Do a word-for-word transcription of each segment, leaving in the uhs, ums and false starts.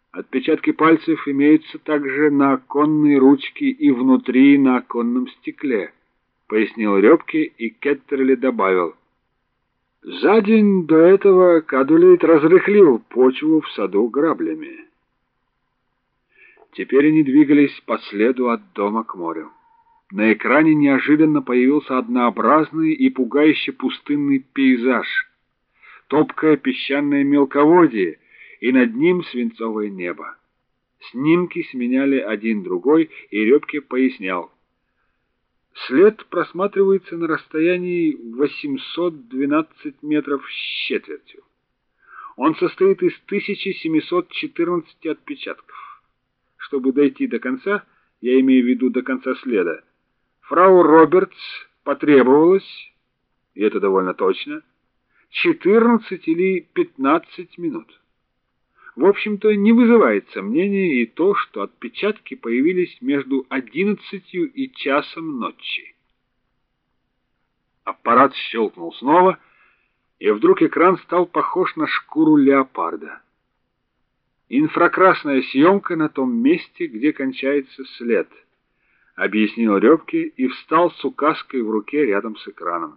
Отпечатки пальцев имеются также на оконной ручке и внутри на оконном стекле, пояснил Рёбке, и Кеттерли добавил: за день до этого Кадулейт разрыхлил почву в саду граблями. Теперь они двигались по следу от дома к морю. На экране неожиданно появился однообразный и пугающе пустынный пейзаж. Топкое песчаное мелководье, и над ним свинцовое небо. Снимки сменяли один другой, и Рёбке пояснял: след просматривается на расстоянии восемьсот двенадцать метров с четвертью. Он состоит из тысячи семисот четырнадцати отпечатков. Чтобы дойти до конца, я имею в виду до конца следа, фрау Робертс потребовалось, и это довольно точно, четырнадцать или пятнадцать минут. В общем-то, не вызывает сомнения и то, что отпечатки появились между одиннадцатью и часом ночи. Аппарат щелкнул снова, и вдруг экран стал похож на шкуру леопарда. Инфракрасная съемка на том месте, где кончается след, объяснил Рёбке и встал с указкой в руке рядом с экраном.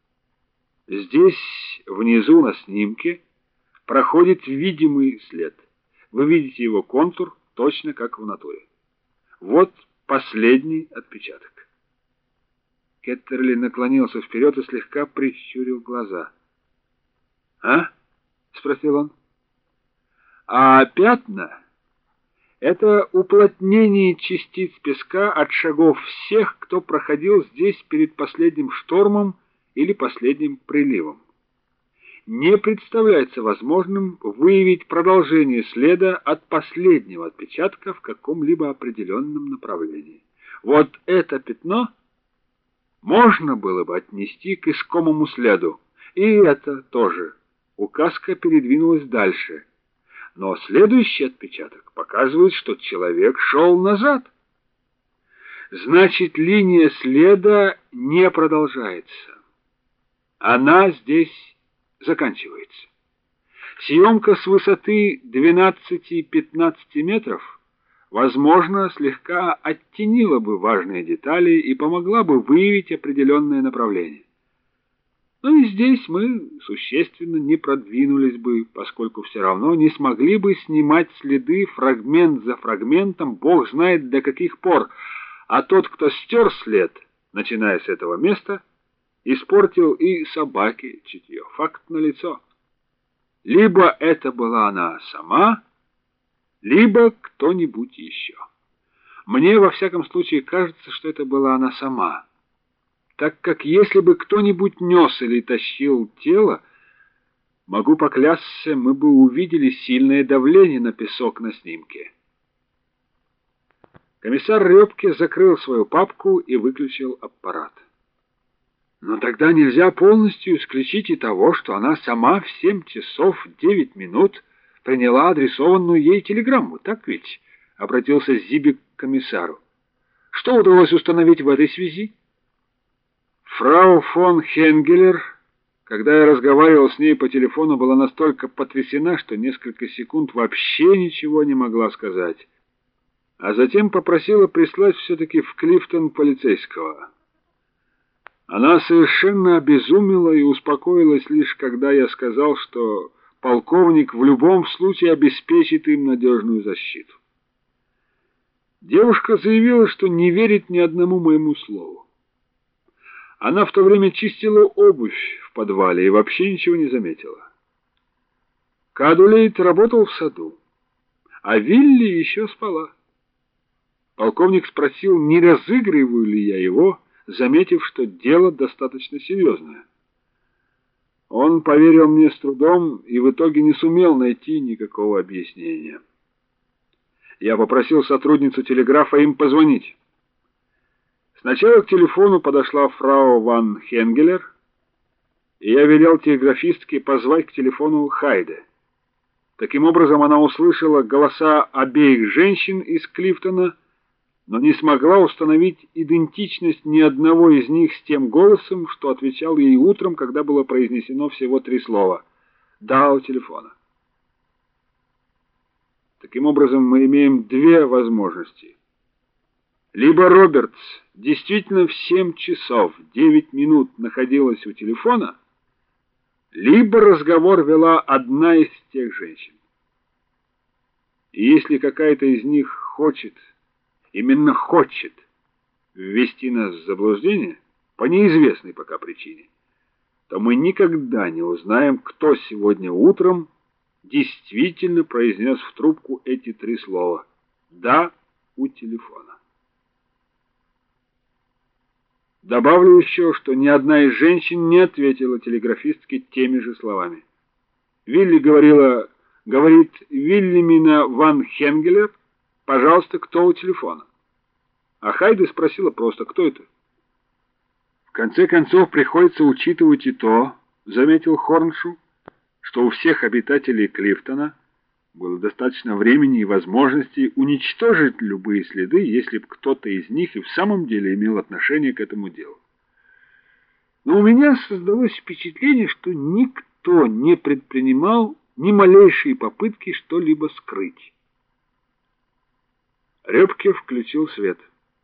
Здесь, внизу на снимке, проходит видимый след. Вы видите его контур точно как в натуре. Вот последний отпечаток. Кеттерли наклонился вперед и слегка прищурил глаза. «А?» — спросил он. «А пятна — это уплотнение частиц песка от шагов всех, кто проходил здесь перед последним штормом или последним приливом. Не представляется возможным выявить продолжение следа от последнего отпечатка в каком-либо определенном направлении. Вот это пятно можно было бы отнести к искомому следу, и это тоже». Указка передвинулась дальше, но следующий отпечаток показывает, что человек шел назад. Значит, линия следа не продолжается. Она здесь заканчивается. Съемка с высоты двенадцати-пятнадцати метров, возможно, слегка оттенила бы важные детали и помогла бы выявить определенное направление. Но и здесь мы существенно не продвинулись бы, поскольку все равно не смогли бы снимать следы фрагмент за фрагментом, бог знает до каких пор, а тот, кто стер след, начиная с этого места, испортил и собаке чутье. Факт налицо. Либо это была она сама, либо кто-нибудь еще. Мне, во всяком случае, кажется, что это была она сама, так как если бы кто-нибудь нес или тащил тело, могу поклясться, мы бы увидели сильное давление на песок на снимке. Комиссар Рёбке закрыл свою папку и выключил аппарат. Но тогда нельзя полностью исключить и того, что она сама в семь часов девять минут приняла адресованную ей телеграмму, так ведь? — обратился Зибик к комиссару. Что удалось установить в этой связи? Фрау фон Хенгелер, когда я разговаривал с ней по телефону, была настолько потрясена, что несколько секунд вообще ничего не могла сказать, а затем попросила прислать все-таки в Клифтон полицейского. Она совершенно обезумела и успокоилась лишь, когда я сказал, что полковник в любом случае обеспечит им надежную защиту. Девушка заявила, что не верит ни одному моему слову. Она в то время чистила обувь в подвале и вообще ничего не заметила. Кадулейт работал в саду, а Вилли еще спала. Полковник спросил, не разыгрываю ли я его, заметив, что дело достаточно серьезное. Он поверил мне с трудом и в итоге не сумел найти никакого объяснения. Я попросил сотрудницу телеграфа им позвонить. Сначала к телефону подошла фрау ван Хенгелер, и я велел телеграфистке позвать к телефону Хайде. Таким образом, она услышала голоса обеих женщин из Клифтона, но не смогла установить идентичность ни одного из них с тем голосом, что отвечал ей утром, когда было произнесено всего три слова «да» у телефона. Таким образом, мы имеем две возможности. Либо Робертс действительно в семь часов девять минут находилась у телефона, либо разговор вела одна из тех женщин. И если какая-то из них хочет, именно хочет, ввести нас в заблуждение по неизвестной пока причине, то мы никогда не узнаем, кто сегодня утром действительно произнес в трубку эти три слова «да» у телефона. Добавлю еще, что ни одна из женщин не ответила телеграфистке теми же словами. Вилли говорила, говорит Вильямина ван Хенгелер, пожалуйста, кто у телефона? А Хайде спросила просто, кто это? В конце концов, приходится учитывать и то, заметил Хорншу, что у всех обитателей Клифтона было достаточно времени и возможностей уничтожить любые следы, если бы кто-то из них и в самом деле имел отношение к этому делу. Но у меня создалось впечатление, что никто не предпринимал ни малейшей попытки что-либо скрыть. Рёбке включил свет.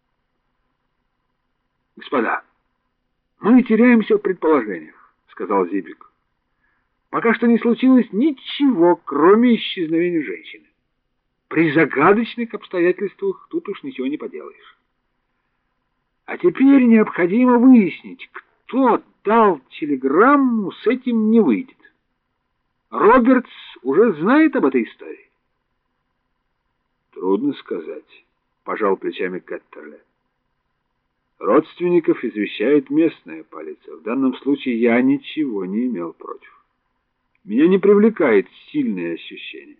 «Господа, мы теряемся в предположениях», — сказал Зибик. «Пока что не случилось ничего, кроме исчезновения женщины. При загадочных обстоятельствах тут уж ничего не поделаешь. А теперь необходимо выяснить, кто дал телеграмму, с этим не выйдет. Робертс уже знает об этой истории?» «Трудно сказать», — пожал плечами Кеттерле. «Родственников извещает местная полиция. В данном случае я ничего не имел против. Меня не привлекает сильное ощущение».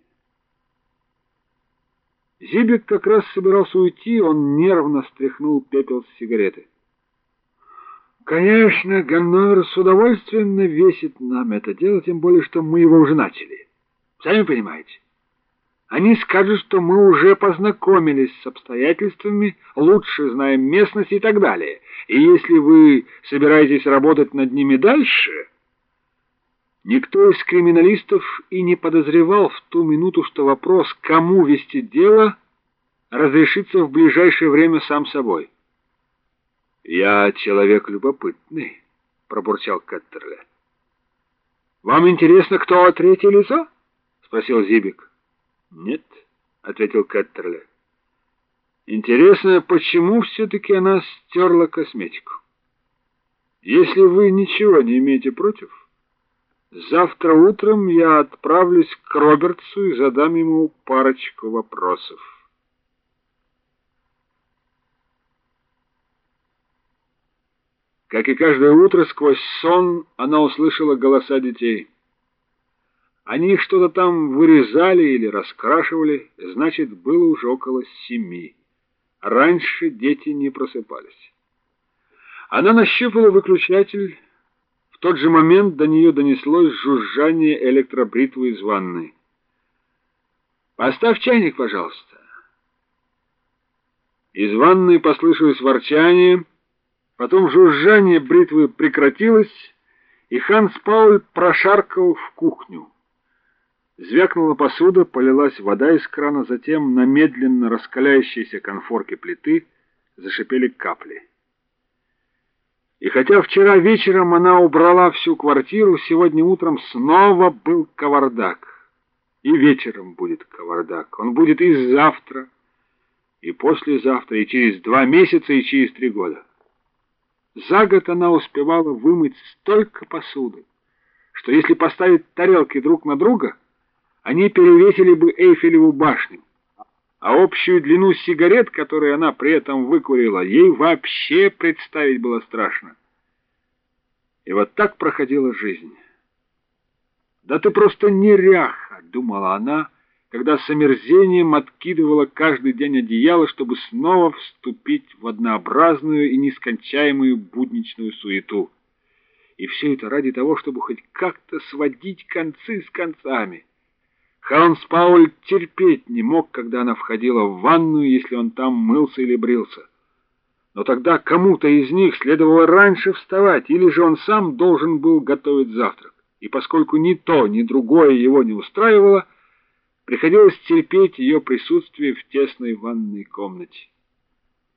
Зибик как раз собирался уйти, он нервно стряхнул пепел с сигареты. «Конечно, Ганновер с удовольствием навесит нам это дело, тем более, что мы его уже начали. Сами понимаете. Они скажут, что мы уже познакомились с обстоятельствами, лучше знаем местность и так далее. И если вы собираетесь работать над ними дальше...» Никто из криминалистов и не подозревал в ту минуту, что вопрос, кому вести дело, разрешится в ближайшее время сам собой. «Я человек любопытный», — пробурчал Кеттерле. «Вам интересно, кто третье лицо?» — спросил Зибик. «Нет», — ответил Кеттерле. «Интересно, почему все-таки она стерла косметику? Если вы ничего не имеете против, завтра утром я отправлюсь к Робертсу и задам ему парочку вопросов». Как и каждое утро, сквозь сон она услышала голоса детей. Они что-то там вырезали или раскрашивали, значит, было уже около семи. Раньше дети не просыпались. Она нащупала выключатель. В тот же момент до нее донеслось жужжание электробритвы из ванной. «Поставь чайник, пожалуйста». Из ванной послышалось ворчание, потом жужжание бритвы прекратилось, и Ханс Пауль прошаркал в кухню. Звякнула посуда, полилась вода из крана, затем на медленно раскаляющейся конфорке плиты зашипели капли. И хотя вчера вечером она убрала всю квартиру, сегодня утром снова был кавардак. И вечером будет кавардак. Он будет и завтра, и послезавтра, и через два месяца, и через три года. За год она успевала вымыть столько посуды, что если поставить тарелки друг на друга, они перевесили бы Эйфелеву башню. А общую длину сигарет, которые она при этом выкурила, ей вообще представить было страшно. И вот так проходила жизнь. «Да ты просто неряха», — думала она, когда с омерзением откидывала каждый день одеяло, чтобы снова вступить в однообразную и нескончаемую будничную суету. И все это ради того, чтобы хоть как-то сводить концы с концами. Ханс Пауль терпеть не мог, когда она входила в ванную, если он там мылся или брился. Но тогда кому-то из них следовало раньше вставать, или же он сам должен был готовить завтрак. И поскольку ни то, ни другое его не устраивало, Приходилось терпеть ее присутствие в тесной ванной комнате.